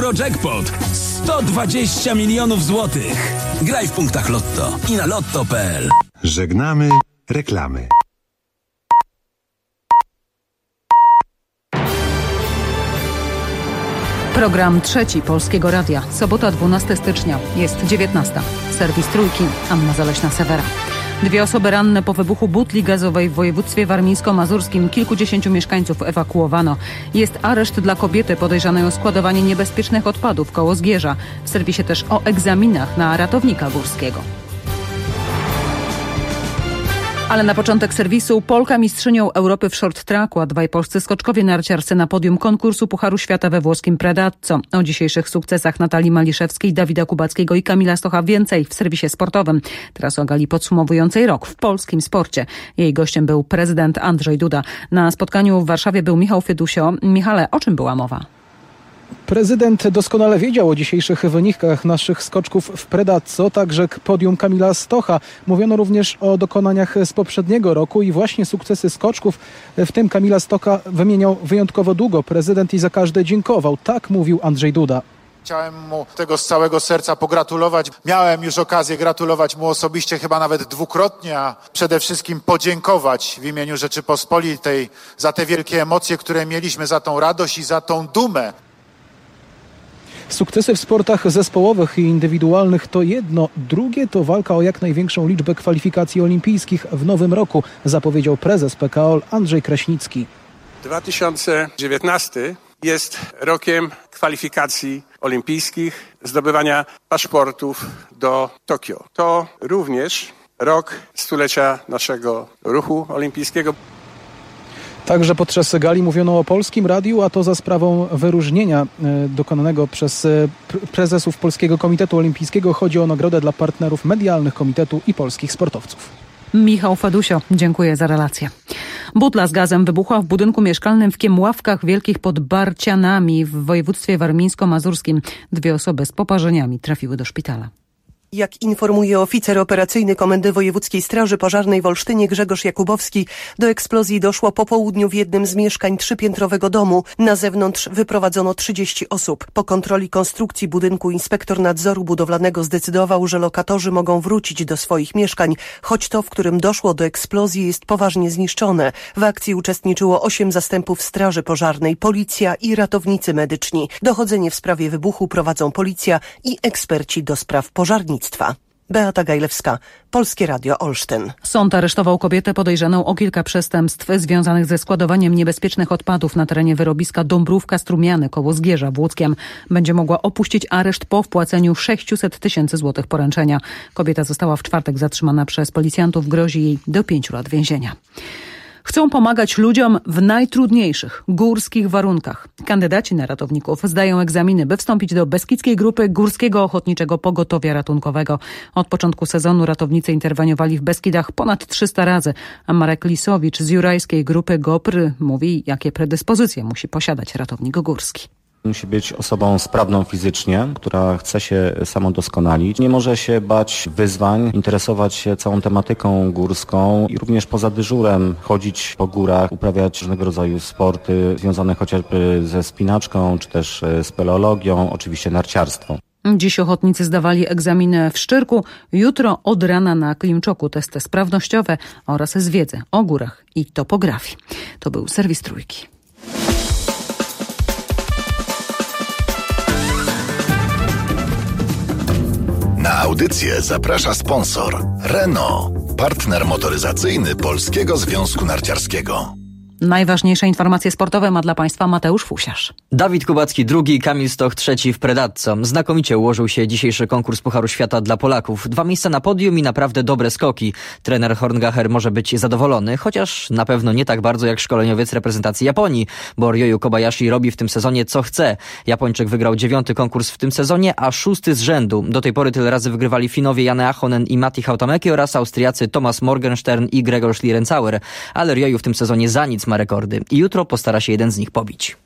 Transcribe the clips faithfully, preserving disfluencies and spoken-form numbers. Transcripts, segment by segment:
Eurojackpot sto dwadzieścia milionów złotych. Graj w punktach Lotto i na lotto kropka pe el. Żegnamy reklamy. Program trzeci Polskiego Radia. Sobota dwunastego stycznia. Jest dziewiętnasta. Serwis Trójki. Anna Zaleśna-Sewera. Dwie osoby ranne po wybuchu butli gazowej w województwie warmińsko-mazurskim. Kilkudziesięciu mieszkańców ewakuowano. Jest areszt dla kobiety podejrzanej o składowanie niebezpiecznych odpadów koło Zgierza. W serwisie też o egzaminach na ratownika górskiego. Ale na początek serwisu Polka mistrzynią Europy w short tracku, a dwaj polscy skoczkowie narciarscy na podium konkursu Pucharu Świata we włoskim Predazzo. O dzisiejszych sukcesach Natalii Maliszewskiej, Dawida Kubackiego i Kamila Stocha więcej w serwisie sportowym. Teraz o gali podsumowującej rok w polskim sporcie. Jej gościem był prezydent Andrzej Duda. Na spotkaniu w Warszawie był Michał Fedusio. Michale, o czym była mowa? Prezydent doskonale wiedział o dzisiejszych wynikach naszych skoczków w Predazzo, także podium Kamila Stocha. Mówiono również o dokonaniach z poprzedniego roku i właśnie sukcesy skoczków, w tym Kamila Stocha, wymieniał wyjątkowo długo prezydent i za każde dziękował. Tak mówił Andrzej Duda. Chciałem mu tego z całego serca pogratulować. Miałem już okazję gratulować mu osobiście, chyba nawet dwukrotnie, a przede wszystkim podziękować w imieniu Rzeczypospolitej za te wielkie emocje, które mieliśmy, za tą radość i za tą dumę. Sukcesy w sportach zespołowych i indywidualnych to jedno, drugie to walka o jak największą liczbę kwalifikacji olimpijskich w nowym roku, zapowiedział prezes P K O L Andrzej Kraśnicki. dwa tysiące dziewiętnasty jest rokiem kwalifikacji olimpijskich, zdobywania paszportów do Tokio. To również rok stulecia naszego ruchu olimpijskiego. Także podczas gali mówiono o Polskim Radiu, a to za sprawą wyróżnienia dokonanego przez prezesów Polskiego Komitetu Olimpijskiego. Chodzi o nagrodę dla partnerów medialnych komitetu i polskich sportowców. Michał Fedusio, dziękuję za relację. Butla z gazem wybuchła w budynku mieszkalnym w Kiemławkach Wielkich pod Barcianami w województwie warmińsko-mazurskim. Dwie osoby z poparzeniami trafiły do szpitala. Jak informuje oficer operacyjny Komendy Wojewódzkiej Straży Pożarnej w Olsztynie Grzegorz Jakubowski, do eksplozji doszło po południu w jednym z mieszkań trzypiętrowego domu. Na zewnątrz wyprowadzono trzydzieści osób. Po kontroli konstrukcji budynku inspektor nadzoru budowlanego zdecydował, że lokatorzy mogą wrócić do swoich mieszkań, choć to, w którym doszło do eksplozji, jest poważnie zniszczone. W akcji uczestniczyło osiem zastępów Straży Pożarnej, policja i ratownicy medyczni. Dochodzenie w sprawie wybuchu prowadzą policja i eksperci do spraw pożarnictwa. Beata Gajlewska, Polskie Radio Olsztyn. Sąd aresztował kobietę podejrzaną o kilka przestępstw związanych ze składowaniem niebezpiecznych odpadów na terenie wyrobiska Dąbrówka-Strumiany koło Zgierza w Łódzkiem. Będzie mogła opuścić areszt po wpłaceniu sześćset tysięcy złotych poręczenia. Kobieta została w czwartek zatrzymana przez policjantów. Grozi jej do pięciu lat więzienia. Chcą pomagać ludziom w najtrudniejszych górskich warunkach. Kandydaci na ratowników zdają egzaminy, by wstąpić do Beskidzkiej Grupy Górskiego Ochotniczego Pogotowia Ratunkowego. Od początku sezonu ratownicy interweniowali w Beskidach ponad trzysta razy, a Marek Lisowicz z Jurajskiej Grupy GOPR mówi, jakie predyspozycje musi posiadać ratownik górski. Musi być osobą sprawną fizycznie, która chce się samodoskonalić. Nie może się bać wyzwań, interesować się całą tematyką górską i również poza dyżurem chodzić po górach, uprawiać różnego rodzaju sporty związane chociażby ze spinaczką, czy też speleologią, oczywiście narciarstwo. Dziś ochotnicy zdawali egzaminy w Szczyrku, jutro od rana na Klimczoku testy sprawnościowe oraz z wiedzy o górach i topografii. To był serwis Trójki. Na audycję zaprasza sponsor Renault, partner motoryzacyjny Polskiego Związku Narciarskiego. Najważniejsze informacje sportowe ma dla Państwa Mateusz Fusiarz. Dawid Kubacki drugi, Kamil Stoch trzeci w Predazzo. Znakomicie ułożył się dzisiejszy konkurs Pucharu Świata dla Polaków. Dwa miejsca na podium i naprawdę dobre skoki. Trener Horngacher może być zadowolony, chociaż na pewno nie tak bardzo jak szkoleniowiec reprezentacji Japonii, bo Ryoyu Kobayashi robi w tym sezonie co chce. Japończyk wygrał dziewiąty konkurs w tym sezonie, a szósty z rzędu. Do tej pory tyle razy wygrywali Finowie Janne Ahonen i Matti Hautamäki oraz Austriacy Thomas Morgenstern i Gregor Schlierenzauer. Ale Ryoyu w tym sezonie za nic ma rekordy i jutro postara się jeden z nich pobić.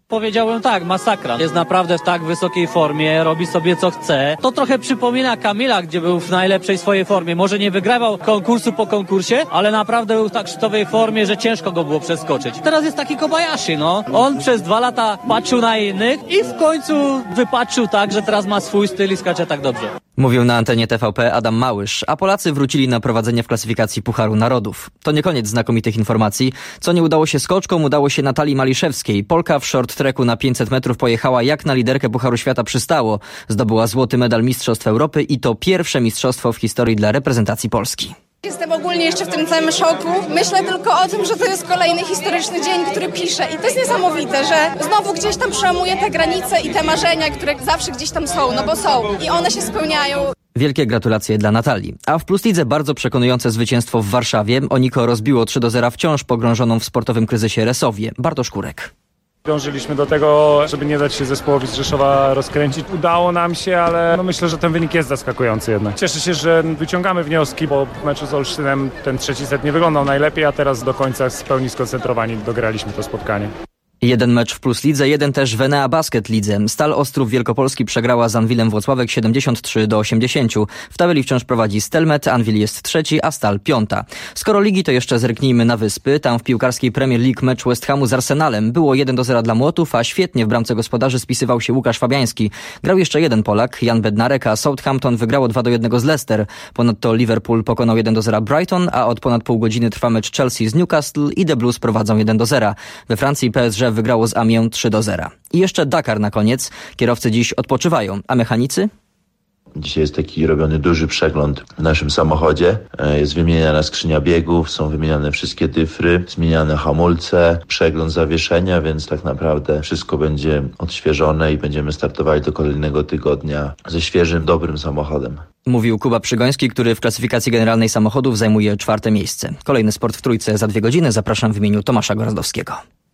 Powiedziałbym tak, masakra. Jest naprawdę w tak wysokiej formie, robi sobie co chce. To trochę przypomina Kamila, gdzie był w najlepszej swojej formie. Może nie wygrawał konkursu po konkursie, ale naprawdę był w tak szczytowej formie, że ciężko go było przeskoczyć. Teraz jest taki Kobayashi, no. On przez dwa lata patrzył na innych i w końcu wypatrzył tak, że teraz ma swój styl i skacze tak dobrze. Mówił na antenie T V P Adam Małysz, a Polacy wrócili na prowadzenie w klasyfikacji Pucharu Narodów. To nie koniec znakomitych informacji. Co nie udało się skoczkom, udało się Natalii Maliszewskiej. Polka w short tracku na pięćset metrów pojechała jak na liderkę Pucharu Świata przystało. Zdobyła złoty medal Mistrzostw Europy i to pierwsze mistrzostwo w historii dla reprezentacji Polski. Jestem ogólnie jeszcze w tym całym szoku. Myślę tylko o tym, że to jest kolejny historyczny dzień, który piszę. I to jest niesamowite, że znowu gdzieś tam przełamuję te granice i te marzenia, które zawsze gdzieś tam są, no bo są. I one się spełniają. Wielkie gratulacje dla Natalii. A w Plus Lidze bardzo przekonujące zwycięstwo w Warszawie. Oniko rozbiło trzy do zera wciąż pogrążoną w sportowym kryzysie Resowię. Bartosz Kurek. Dążyliśmy do tego, żeby nie dać się zespołowi z Rzeszowa rozkręcić. Udało nam się, ale no myślę, że ten wynik jest zaskakujący jednak. Cieszę się, że wyciągamy wnioski, bo w meczu z Olsztynem ten trzeci set nie wyglądał najlepiej, a teraz do końca w pełni skoncentrowani dograliśmy to spotkanie. Jeden mecz w Plus Lidze, jeden też w Enea Basket Lidze. Stal Ostrów Wielkopolski przegrała z Anwilem Włocławek siedemdziesiąt trzy do osiemdziesięciu. W tabeli wciąż prowadzi Stelmet, Anwil jest trzeci, a Stal piąta. Skoro ligi, to jeszcze zerknijmy na Wyspy. Tam w piłkarskiej Premier League mecz West Hamu z Arsenalem. Było jeden do zera dla Młotów, a świetnie w bramce gospodarzy spisywał się Łukasz Fabiański. Grał jeszcze jeden Polak, Jan Bednarek, a Southampton wygrało dwa do jednego z Leicester. Ponadto Liverpool pokonał jeden do zera Brighton, a od ponad pół godziny trwa mecz Chelsea z Newcastle i The Blues prowadzą jeden do zera. We Francji P S G wygrało z Amiens trzy do zera. I jeszcze Dakar na koniec. Kierowcy dziś odpoczywają, a mechanicy? Dzisiaj jest taki robiony duży przegląd w naszym samochodzie. Jest wymieniana skrzynia biegów, są wymieniane wszystkie dyfry, zmieniane hamulce, przegląd zawieszenia, więc tak naprawdę wszystko będzie odświeżone i będziemy startowali do kolejnego tygodnia ze świeżym, dobrym samochodem. Mówił Kuba Przygoński, który w klasyfikacji generalnej samochodów zajmuje czwarte miejsce. Kolejny Sport w Trójce za dwie godziny. Zapraszam w imieniu Tomasza Gorazdowskiego.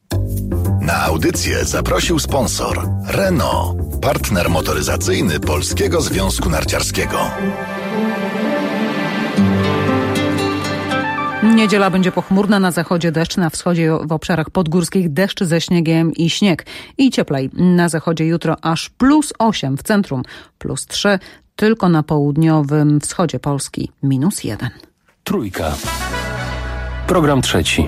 Na audycję zaprosił sponsor Renault, partner motoryzacyjny Polskiego Związku Narciarskiego. Niedziela będzie pochmurna, na zachodzie deszcz, na wschodzie w obszarach podgórskich deszcz ze śniegiem i śnieg. I cieplej. Na zachodzie jutro aż plus osiem, w centrum plus trzy, tylko na południowym wschodzie Polski minus jeden. Trójka. Program trzeci.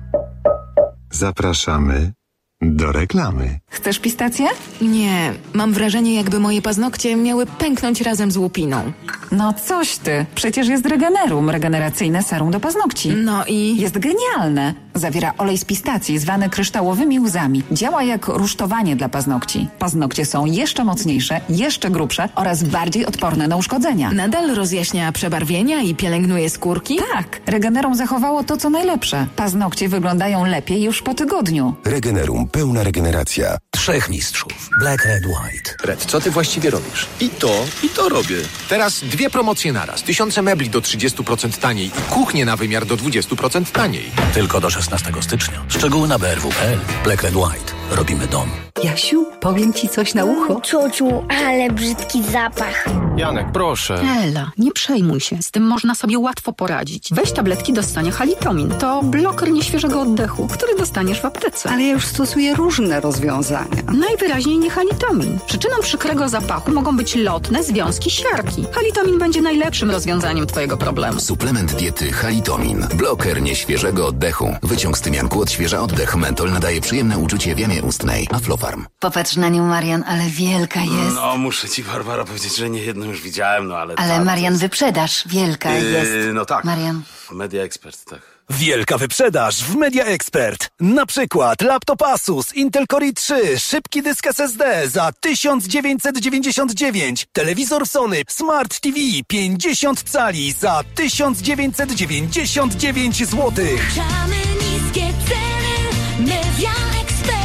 Zapraszamy do reklamy. Chcesz pistację? Nie, mam wrażenie, jakby moje paznokcie miały pęknąć razem z łupiną. No coś ty, przecież jest Regenerum, regeneracyjne serum do paznokci. No i? Jest genialne. Zawiera olej z pistacji zwany kryształowymi łzami. Działa jak rusztowanie dla paznokci. Paznokcie są jeszcze mocniejsze, jeszcze grubsze oraz bardziej odporne na uszkodzenia. Nadal rozjaśnia przebarwienia i pielęgnuje skórki? Tak, Regenerum zachowało to, co najlepsze. Paznokcie wyglądają lepiej już po tygodniu. Regenerum. Pełna regeneracja. Trzech mistrzów. Black, Red, White. Red, co ty właściwie robisz? I to, i to robię. Teraz dwie promocje naraz. Tysiące mebli do trzydziestu procent taniej i kuchnie na wymiar do dwudziestu procent taniej. Tylko do szesnastego stycznia. Szczegóły na b r w kropka p l. Black, Red, White. Robimy dom. Jasiu, powiem ci coś na ucho. Ciociu, ale brzydki zapach. Janek, proszę. Ela, nie przejmuj się. Z tym można sobie łatwo poradzić. Weź tabletki do ssania Halitomin. To bloker nieświeżego oddechu, który dostaniesz w aptece. Ale ja już stosuję różne rozwiązania. Najwyraźniej nie Halitomin. Przyczyną przykrego zapachu mogą być lotne związki siarki. Halitomin będzie najlepszym rozwiązaniem twojego problemu. Suplement diety Halitomin. Bloker nieświeżego oddechu. Wyciąg z tymianku odświeża oddech. Mentol nadaje przyjemne uczucie w jamie ustnej. Aflofarm. Popatrz na nią, Marian, ale wielka jest. No, muszę ci, Barbara, powiedzieć, że nie jedną już widziałem, no ale... Ale Marian, jest... wyprzedaż wielka yy, jest. No tak. Marian. Media Expert, tak. Wielka wyprzedaż w Media Expert. Na przykład laptop Asus Intel Core i trzy, szybki dysk S S D za tysiąc dziewięćset dziewięćdziesiąt dziewięć, telewizor Sony Smart T V pięćdziesiąt cali za tysiąc dziewięćset dziewięćdziesiąt dziewięć złotych. Niskie ceny, Media Expert.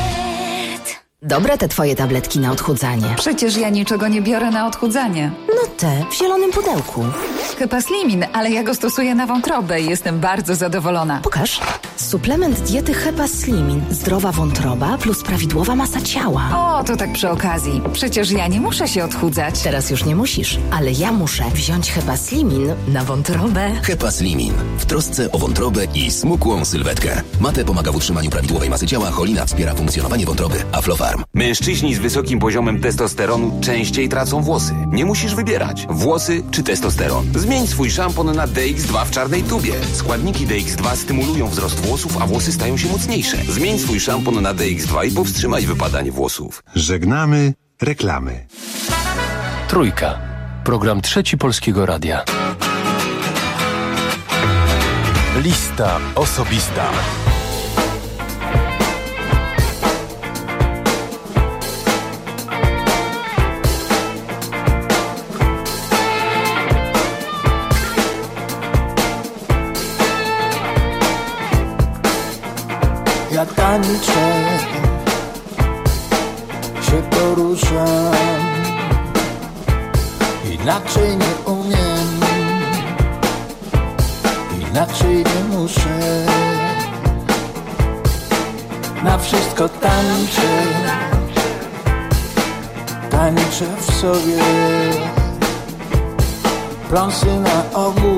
Dobre te twoje tabletki na odchudzanie. Przecież ja niczego nie biorę na odchudzanie. No te, w zielonym pudełku. Chyba Slimin, ale ja go stosuję na wątrobę i jestem bardzo zadowolona. Pokaż. Suplement diety Hepa Slimin. Zdrowa wątroba plus prawidłowa masa ciała. O, to tak przy okazji. Przecież ja nie muszę się odchudzać. Teraz już nie musisz, ale ja muszę wziąć Hepa Slimin na wątrobę. Hepa Slimin. W trosce o wątrobę i smukłą sylwetkę. Mate pomaga w utrzymaniu prawidłowej masy ciała, cholina wspiera funkcjonowanie wątroby. Aflofarm. Mężczyźni z wysokim poziomem testosteronu częściej tracą włosy. Nie musisz wybierać. Włosy czy testosteron. Zmień swój szampon na D X dwa w czarnej tubie. Składniki D X dwa stymulują wzrost włosów, a włosy stają się mocniejsze. Zmień swój szampon na D X dwa i powstrzymaj wypadanie włosów. Żegnamy reklamy. Trójka. Program Trzeci Polskiego Radia. Lista osobista. Ja tańczę, się poruszam, inaczej nie umiem, inaczej nie muszę. Na wszystko tańczę, tańczę w sobie, pląsy na ogół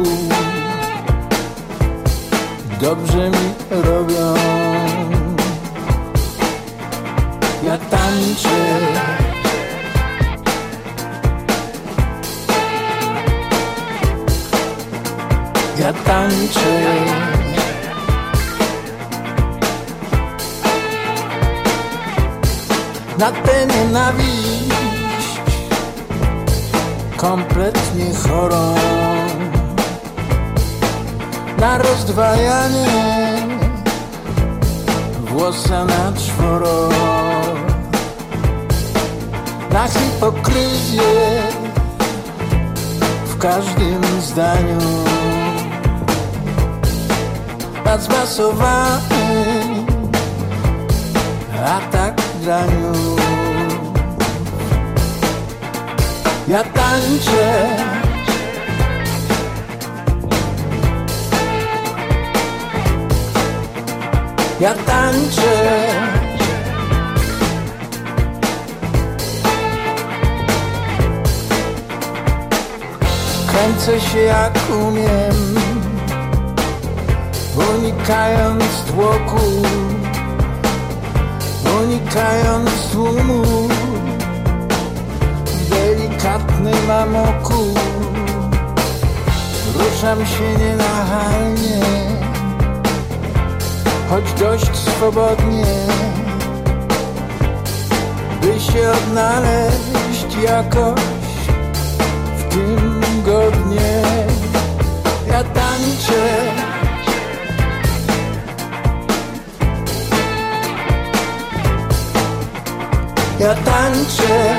dobrze mi robią. Ja tańczę, ja tańczę, na tę nienawiść kompletnie chorą, na rozdwajanie włosa na czworo, na hipokryzję w każdym zdaniu, na zmasowany atak graniu. Ja tańczę, ja tańczę, kręcę się jak umiem, unikając tłoku, unikając tłumu, w delikatnym amoku. Ruszam się nienachalnie, choć dość swobodnie, by się odnaleźć jakoś w tym godnie. Ja tańczę, ja tańczę,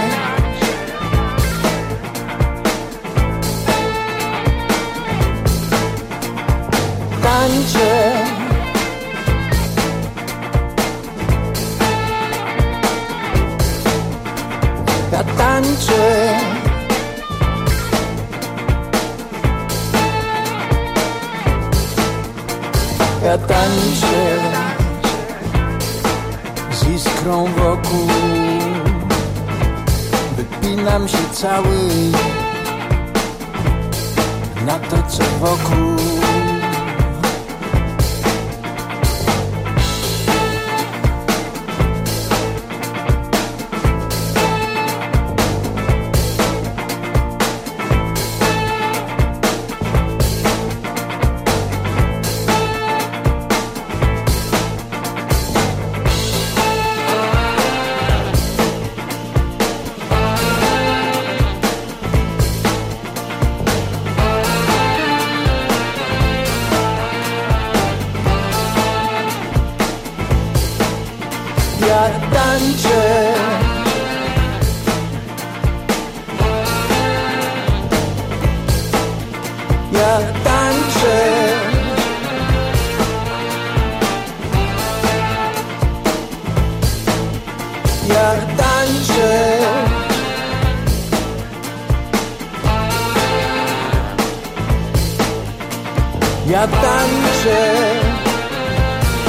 tańczę, ja tańczę, ja tańczę z iskrą wokół, wypinam się cały na to, co wokół. Ja tańczę, ja tańczę, ja tańczę, ja tańczę,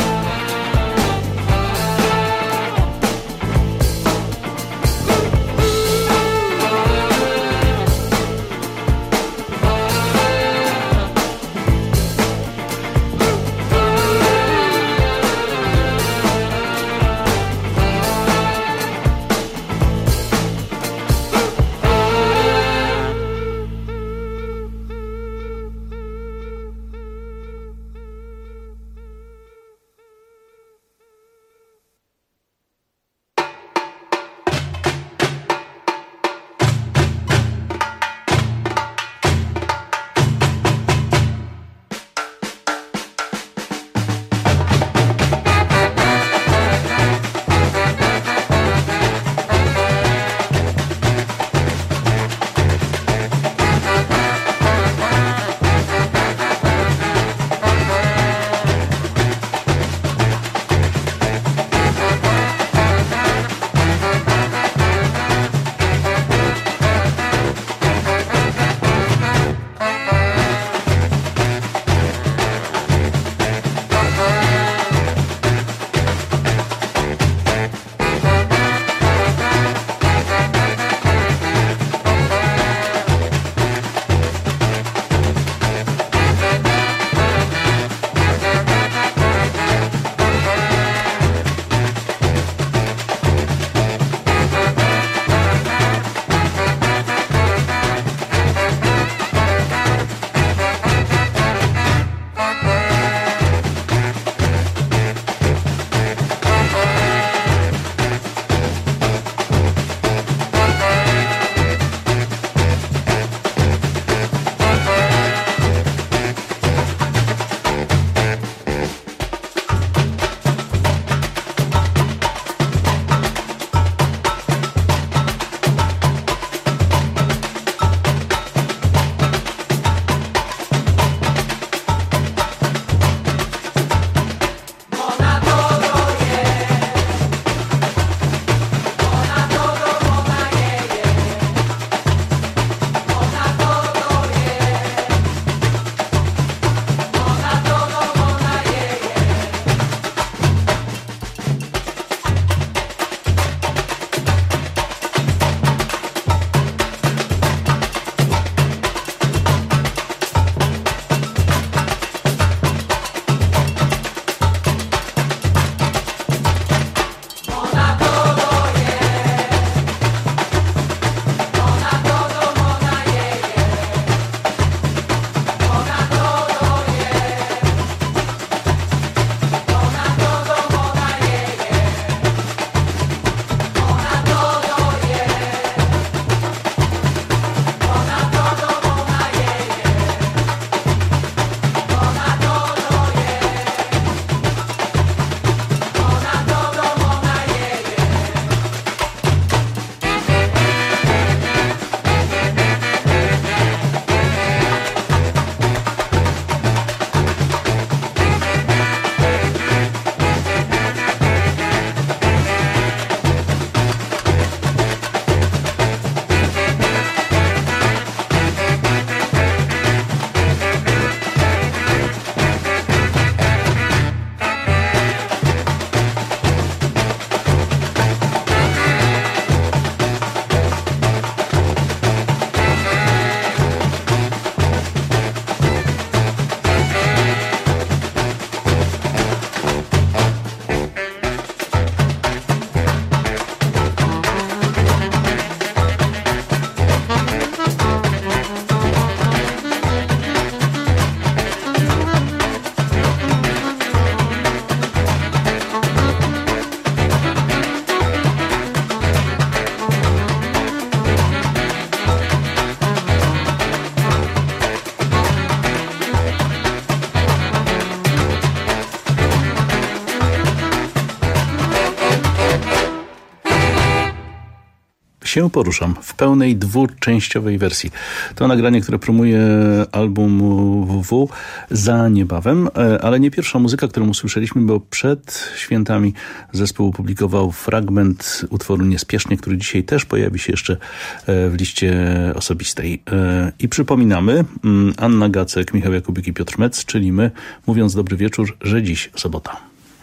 się poruszam w pełnej dwuczęściowej wersji. To nagranie, które promuje album W W za niebawem, ale nie pierwsza muzyka, którą usłyszeliśmy, bo przed świętami zespół opublikował fragment utworu Niespiesznie, który dzisiaj też pojawi się jeszcze w liście osobistej. I przypominamy, Anna Gacek, Michał Jakubik i Piotr Metz, czyli my, mówiąc dobry wieczór, że dziś sobota.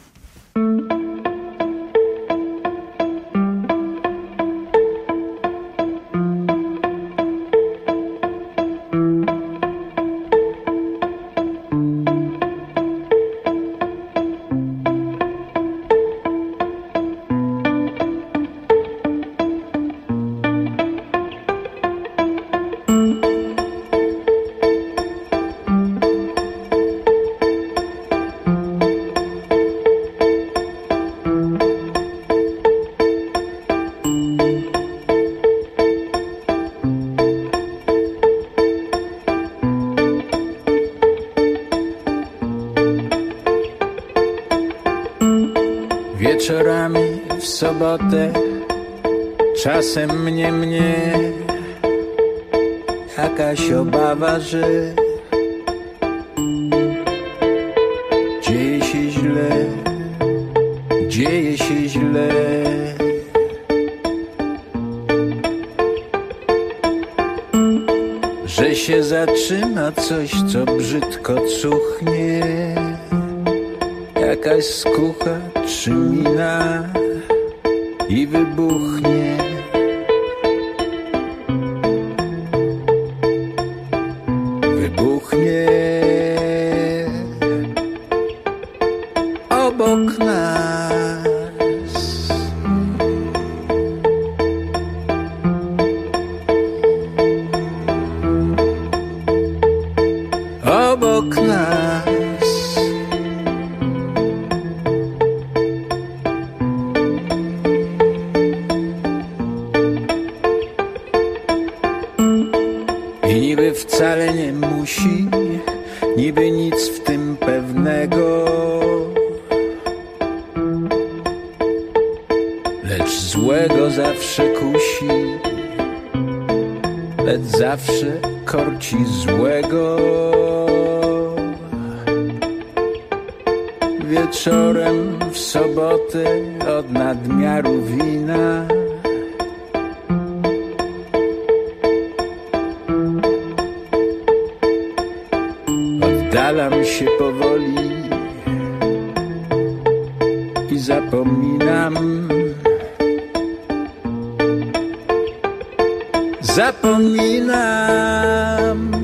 Wieczorami w sobotę czasem mnie mnie jakaś obawa, że dzieje się źle, dzieje się źle. Że się zaczyna coś, co brzydko cuchnie, jakaś skucha czy mina i wybuchnie. Wybuchnie obok nas. Obok nas. I niby wcale nie musi, niby nic w tym pewnego, lecz złego zawsze kusi, lecz zawsze korci złego. Wieczorem w sobotę od nadmiaru wina oddalam się powoli i zapominam, zapominam.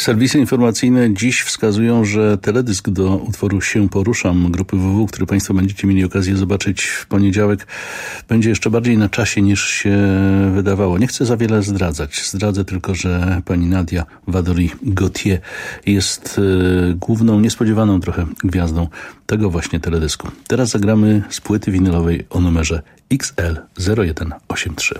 Serwisy informacyjne dziś wskazują, że teledysk do utworu Się poruszam grupy W W, który Państwo będziecie mieli okazję zobaczyć w poniedziałek, będzie jeszcze bardziej na czasie niż się wydawało. Nie chcę za wiele zdradzać. Zdradzę tylko, że pani Nadia Wadori-Gautier jest y, główną, niespodziewaną trochę gwiazdą tego właśnie teledysku. Teraz zagramy z płyty winylowej o numerze X L zero jeden osiem trzy.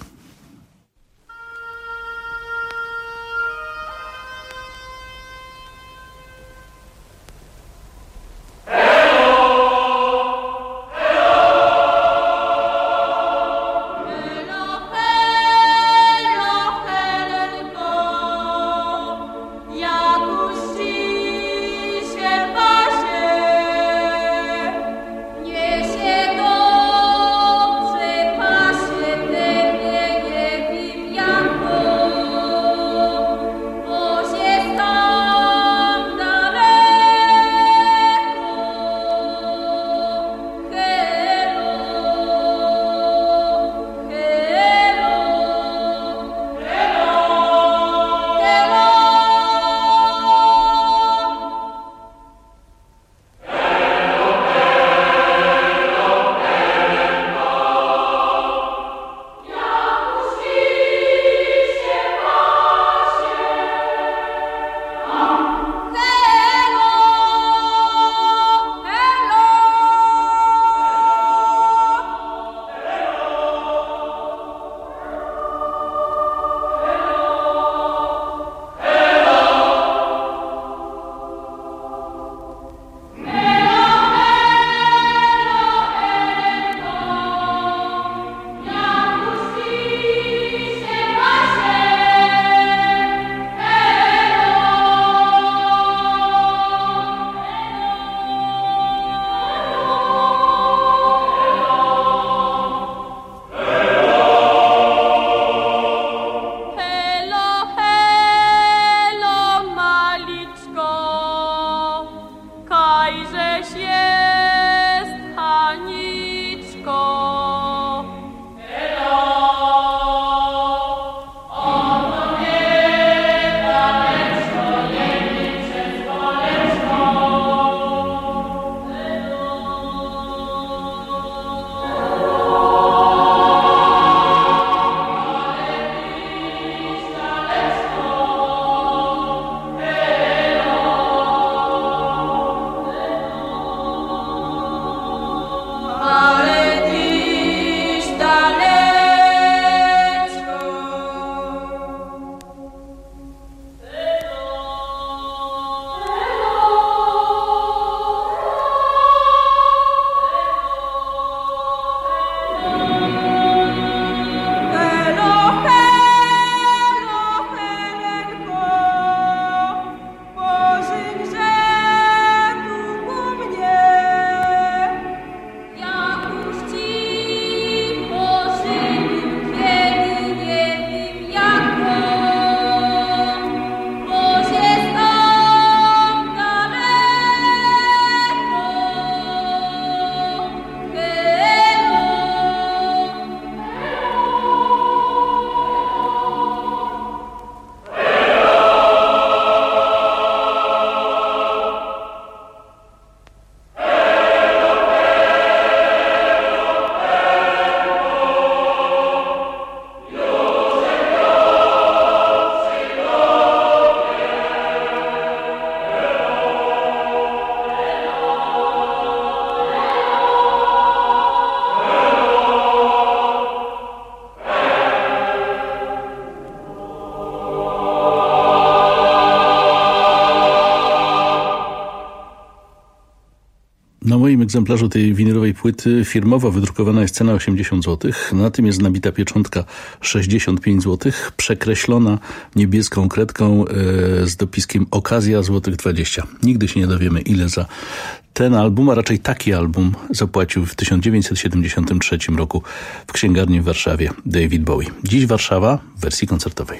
Na moim egzemplarzu tej winylowej płyty firmowo wydrukowana jest cena osiemdziesiąt złotych. Na tym jest nabita pieczątka sześćdziesiąt pięć złotych, przekreślona niebieską kredką e, z dopiskiem okazja złotych dwadzieścia. Nigdy się nie dowiemy, ile za ten album, a raczej taki album zapłacił w tysiąc dziewięćset siedemdziesiątym trzecim roku w księgarni w Warszawie David Bowie. Dziś Warszawa w wersji koncertowej.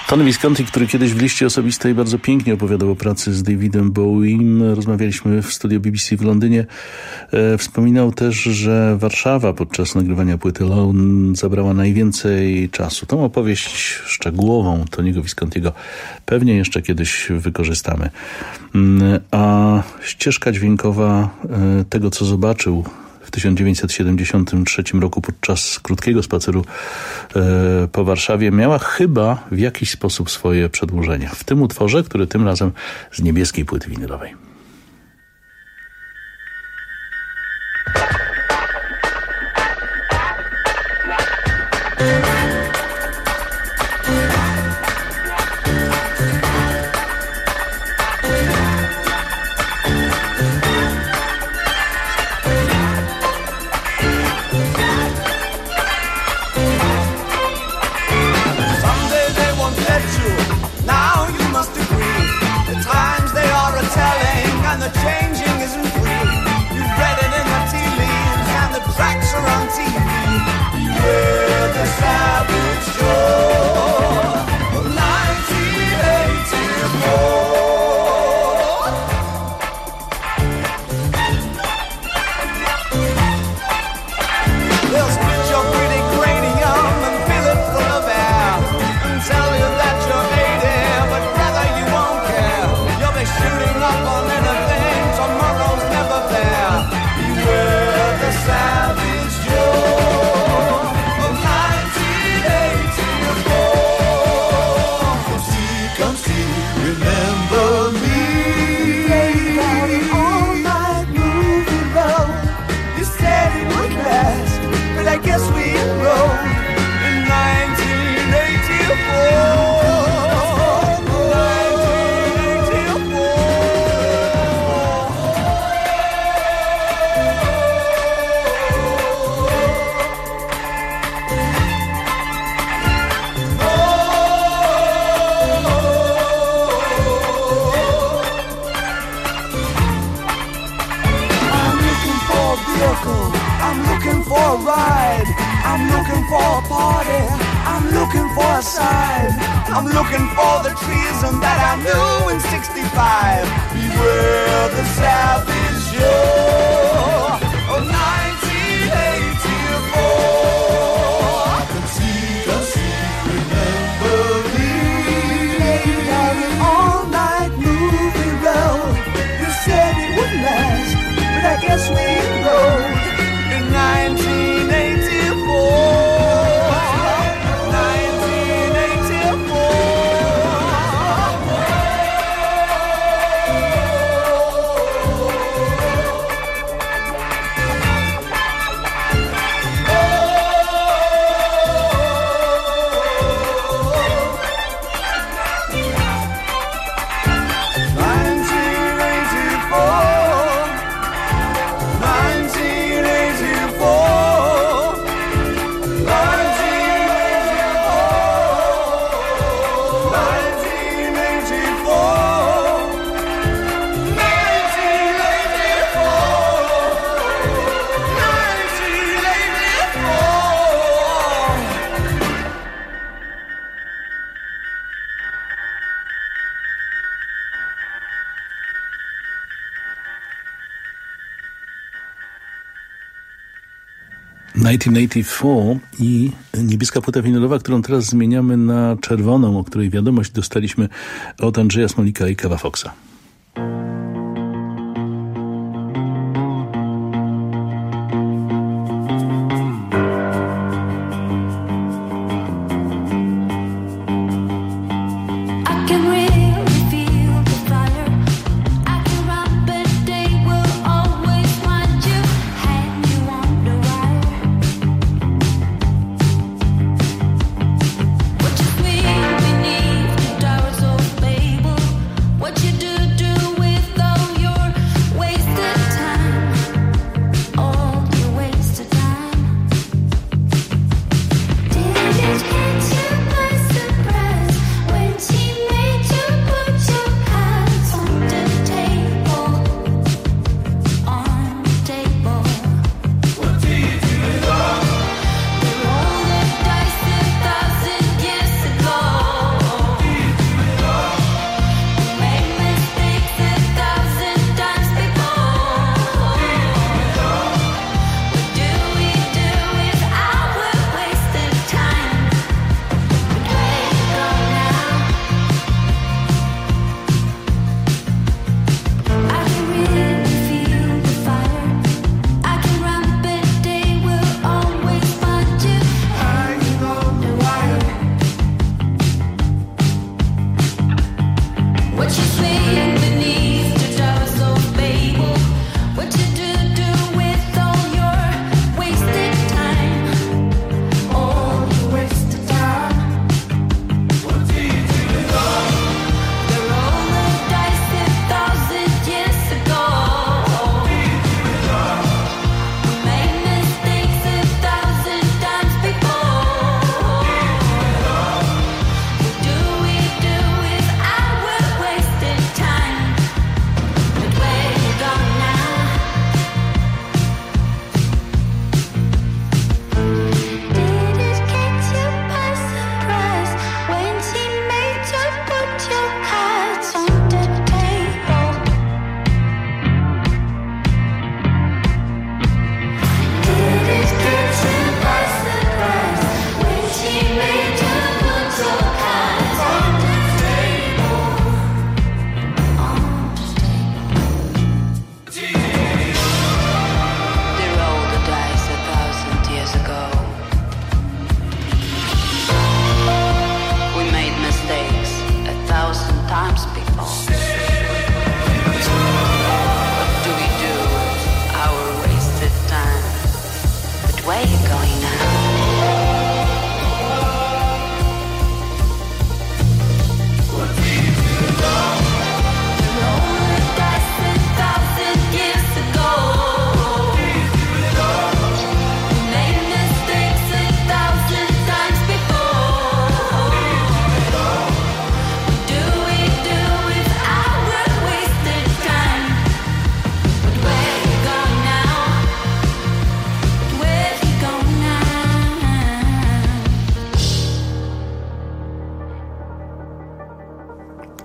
Tony Visconti, który kiedyś w liście osobistej bardzo pięknie opowiadał o pracy z Davidem Bowiem. Rozmawialiśmy w studio B B C w Londynie. E, wspominał też, że Warszawa podczas nagrywania płyty Lone zabrała najwięcej czasu. Tą opowieść szczegółową Tony'ego Viscontiego pewnie jeszcze kiedyś wykorzystamy. A ścieżka dźwiękowa e, tego, co zobaczył w tysiąc dziewięćset siedemdziesiątym trzecim roku podczas krótkiego spaceru e, po Warszawie miała chyba w jakiś sposób swoje przedłużenie. W tym utworze, który tym razem z niebieskiej płyty winylowej. tysiąc dziewięćset osiemdziesiąty czwarty i niebieska płyta winylowa, którą teraz zmieniamy na czerwoną, o której wiadomość dostaliśmy od Andrzeja Smolika i Kewa Foxa. Did it hit you by surprise when she made you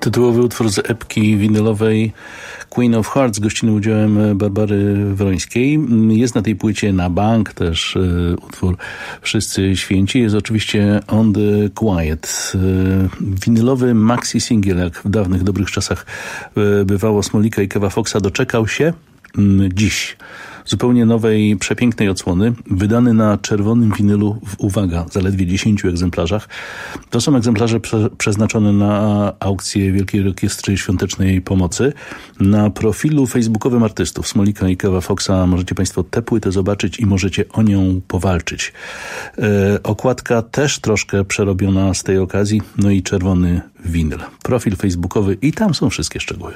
Tytułowy utwór z epki winylowej Queen of Hearts z gościnnym udziałem Barbary Wrońskiej. Jest na tej płycie Na Bank też y, utwór Wszyscy Święci. Jest oczywiście On the Quiet. Y, winylowy maxi singiel, jak w dawnych dobrych czasach y, bywało Smolika i Kewa Foxa, doczekał się y, dziś zupełnie nowej, przepięknej odsłony, wydany na czerwonym winylu w, uwaga, zaledwie dziesięciu egzemplarzach. To są egzemplarze prze, przeznaczone na aukcję Wielkiej Orkiestry Świątecznej Pomocy. Na profilu facebookowym artystów Smolika i Kewa Foxa możecie Państwo tę płytę zobaczyć i możecie o nią powalczyć. E, okładka też troszkę przerobiona z tej okazji, no i czerwony winyl. Profil facebookowy i tam są wszystkie szczegóły.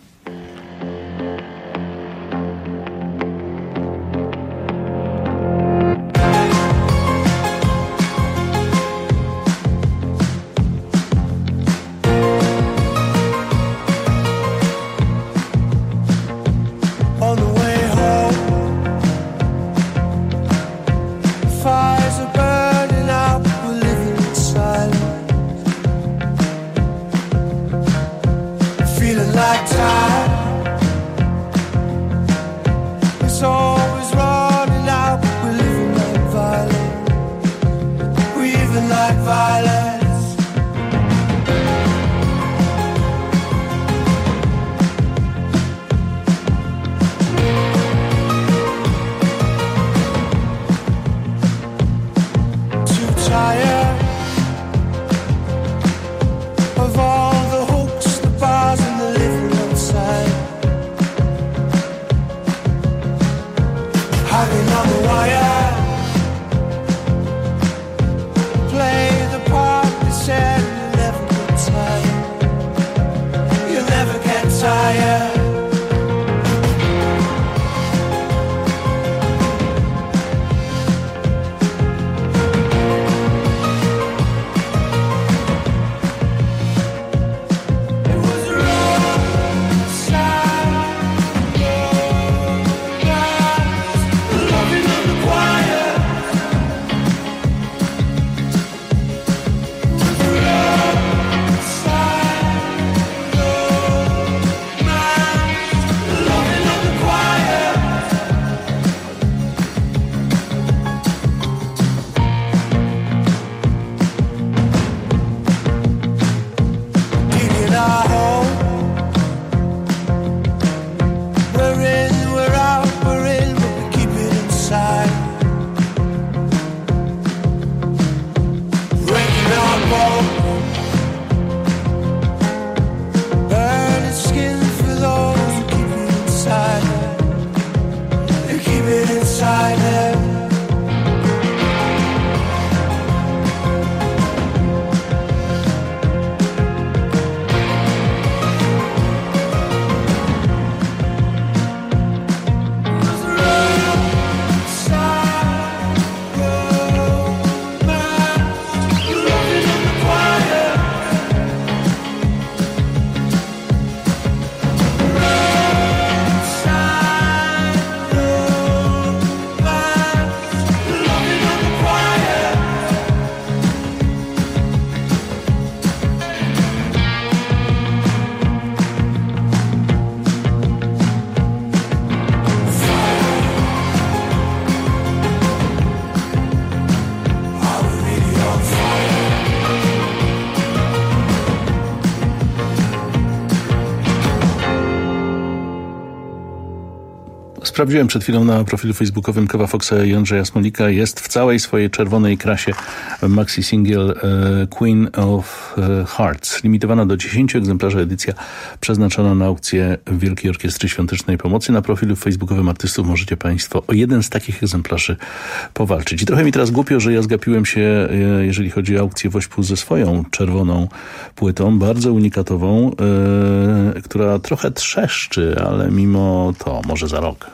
Sprawdziłem przed chwilą na profilu facebookowym Kewa Foxa i Andrzeja Smolika. Jest w całej swojej czerwonej krasie maxi singiel Queen of Hearts. Limitowana do dziesięciu egzemplarzy edycja przeznaczona na aukcję Wielkiej Orkiestry Świątecznej Pomocy. Na profilu facebookowym artystów możecie Państwo o jeden z takich egzemplarzy powalczyć. I trochę mi teraz głupio, że ja zgapiłem się, jeżeli chodzi o aukcję Wośpu ze swoją czerwoną płytą, bardzo unikatową, yy, która trochę trzeszczy, ale mimo to może za rok.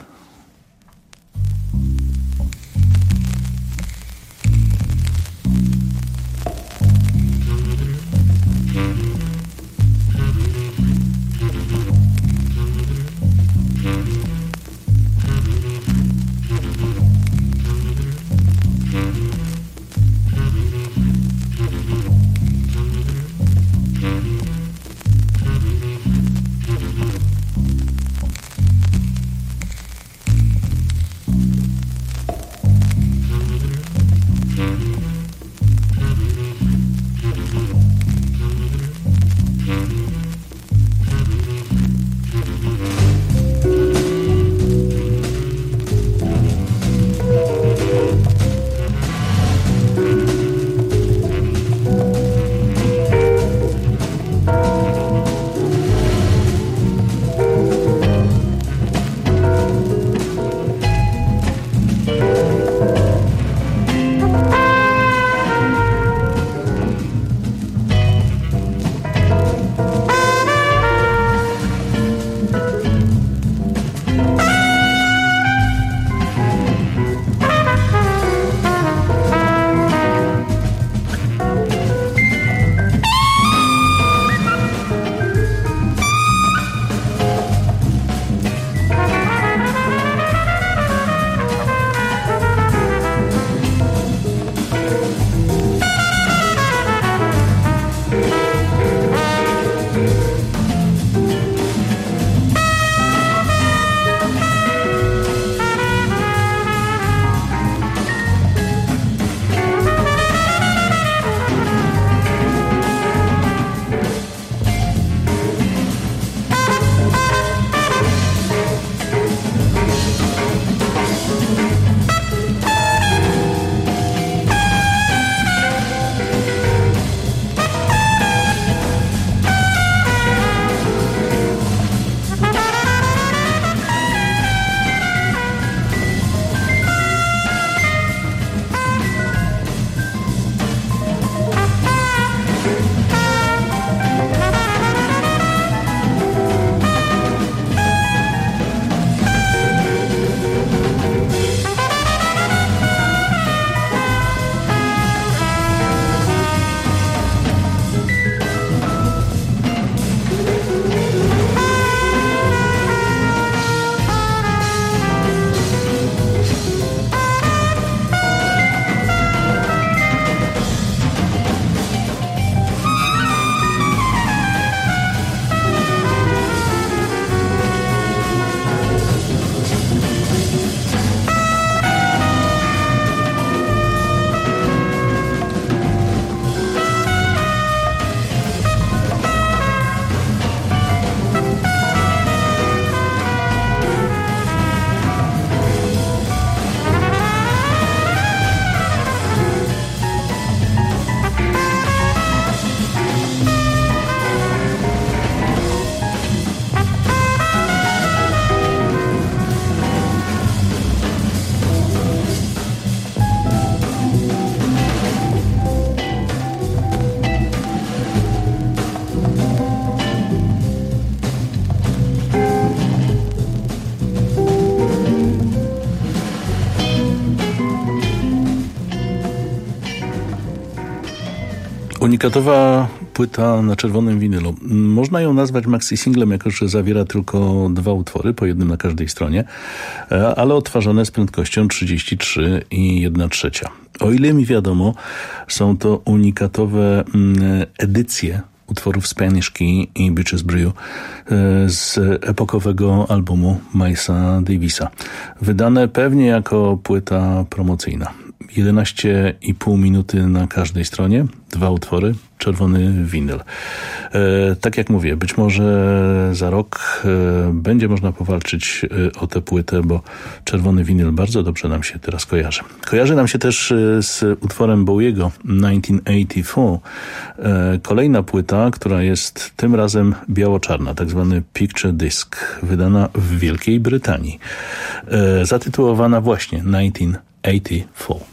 Unikatowa płyta na czerwonym winylu. Można ją nazwać maxi-singlem, jako że zawiera tylko dwa utwory, po jednym na każdej stronie, ale odtwarzane z prędkością trzydzieści trzy i jedna trzecia. O ile mi wiadomo, są to unikatowe edycje utworów Spanish Key i Bitches Brew z epokowego albumu Milesa Davisa. Wydane pewnie jako płyta promocyjna. jedenaście i pół minuty na każdej stronie, dwa utwory, czerwony winyl. E, tak jak mówię, być może za rok e, będzie można powalczyć e, o tę płytę, bo czerwony winyl bardzo dobrze nam się teraz kojarzy. Kojarzy nam się też e, z utworem Bowiego tysiąc dziewięćset osiemdziesiąt cztery. E, kolejna płyta, która jest tym razem biało-czarna, tak zwany Picture Disc, wydana w Wielkiej Brytanii. E, zatytułowana właśnie tysiąc dziewięćset osiemdziesiąt cztery.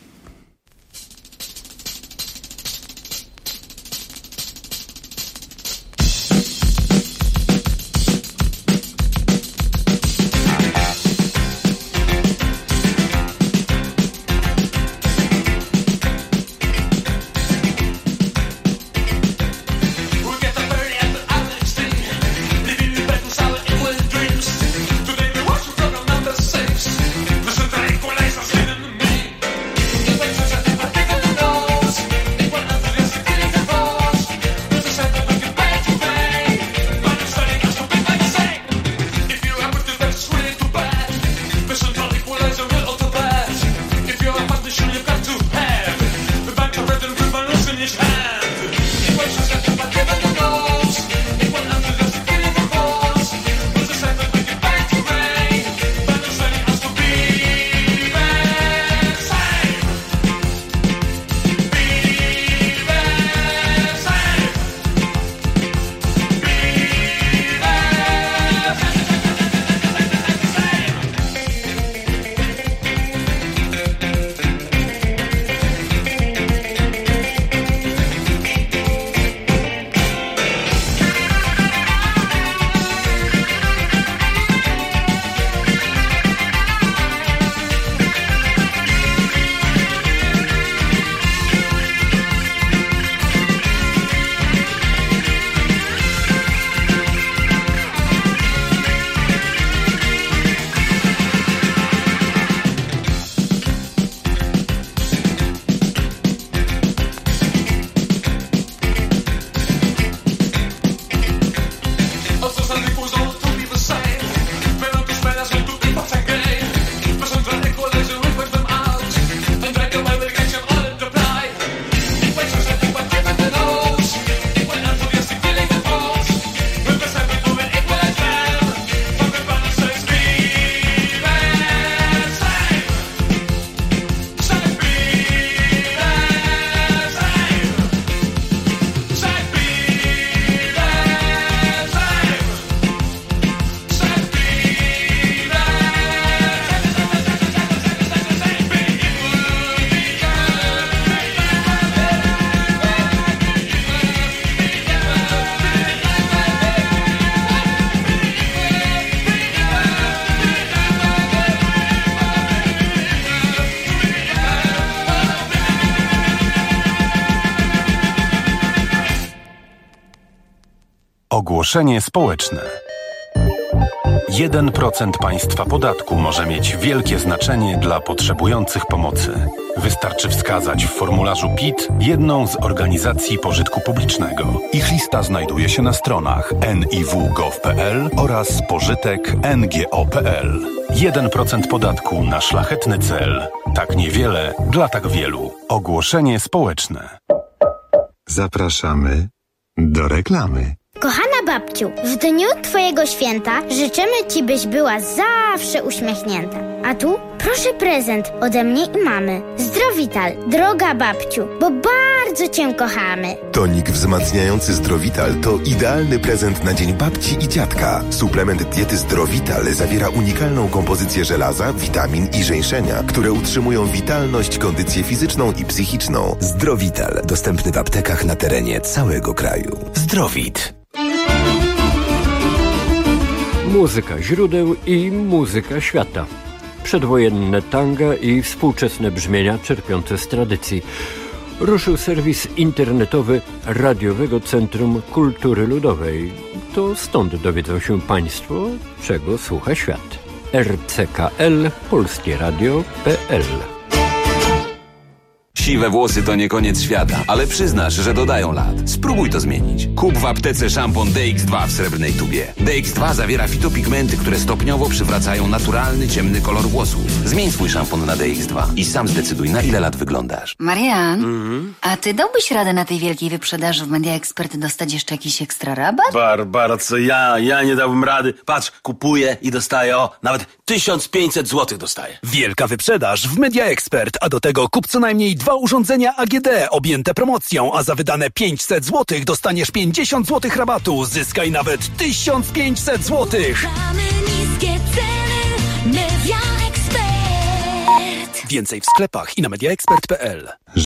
Ogłoszenie społeczne. jeden procent państwa podatku może mieć wielkie znaczenie dla potrzebujących pomocy. Wystarczy wskazać w formularzu P I T jedną z organizacji pożytku publicznego. Ich lista znajduje się na stronach en i w kropka gov kropka pe el oraz pożytek kropka en ge o kropka pe el. jeden procent podatku na szlachetny cel. Tak niewiele dla tak wielu. Ogłoszenie społeczne. Zapraszamy do reklamy. Kochana babciu, w dniu twojego święta życzymy ci, byś była zawsze uśmiechnięta. A tu proszę prezent ode mnie i mamy. Zdrowital, droga babciu, bo bardzo cię kochamy. Tonik wzmacniający Zdrowital to idealny prezent na dzień babci i dziadka. Suplement diety Zdrowital zawiera unikalną kompozycję żelaza, witamin i żeńszenia, które utrzymują witalność, kondycję fizyczną i psychiczną. Zdrowital, dostępny w aptekach na terenie całego kraju. Zdrowit. Muzyka źródeł i muzyka świata. Przedwojenne tanga i współczesne brzmienia czerpiące z tradycji. ruszył serwis internetowy Radiowego Centrum Kultury Ludowej. To stąd dowiedzą się Państwo, czego słucha świat. r c k l polskie radio kropka p l. Siwe włosy to nie koniec świata, ale przyznasz, że dodają lat. Spróbuj to zmienić. Kup w aptece szampon D X dwa w srebrnej tubie. D X dwa zawiera fitopigmenty, które stopniowo przywracają naturalny, ciemny kolor włosów. Zmień swój szampon na D X dwa i sam zdecyduj, na ile lat wyglądasz. Marian, Mhm. a ty dałbyś radę na tej wielkiej wyprzedaży w Media Expert dostać jeszcze jakiś ekstra rabat? Barbara, co ja? Ja nie dałbym rady. Patrz, kupuję i dostaję, o, nawet tysiąc pięćset złotych dostaję. Wielka wyprzedaż w Media Expert, a do tego kup co najmniej dwa urządzenia A G D objęte promocją, a za wydane pięćset złotych dostaniesz pięćdziesiąt złotych rabatu. Zyskaj nawet tysiąc pięćset złotych. Niskie ceny, Media Expert. Więcej w sklepach i na media expert kropka p l.